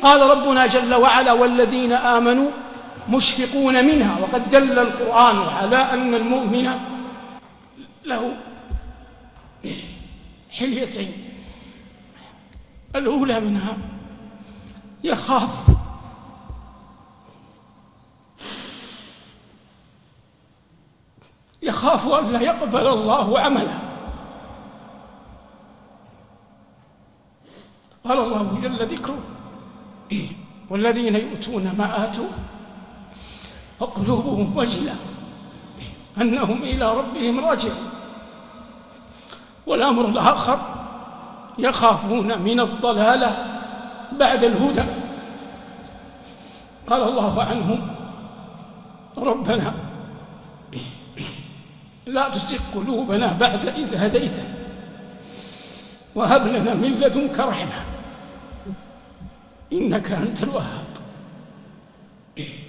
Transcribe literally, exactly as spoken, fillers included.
قال ربنا جل وعلا: والذين آمنوا مشفقون منها. وقد دل القرآن على أن المؤمن له حليتين، الأولى منها يخاف يخاف أن لا يقبل الله عمله. قال الله جل ذكره: والذين يؤتون ما آتوا وقلوبهم وجلة أنهم إلى ربهم راجعون. والأمر الآخر يخافون من الضلالة بعد الهدى. قال الله عنهم: ربنا لا تزغ قلوبنا بعد إذ هديتنا وهب لنا من لدنك رحمة إنك أنت الوهاب.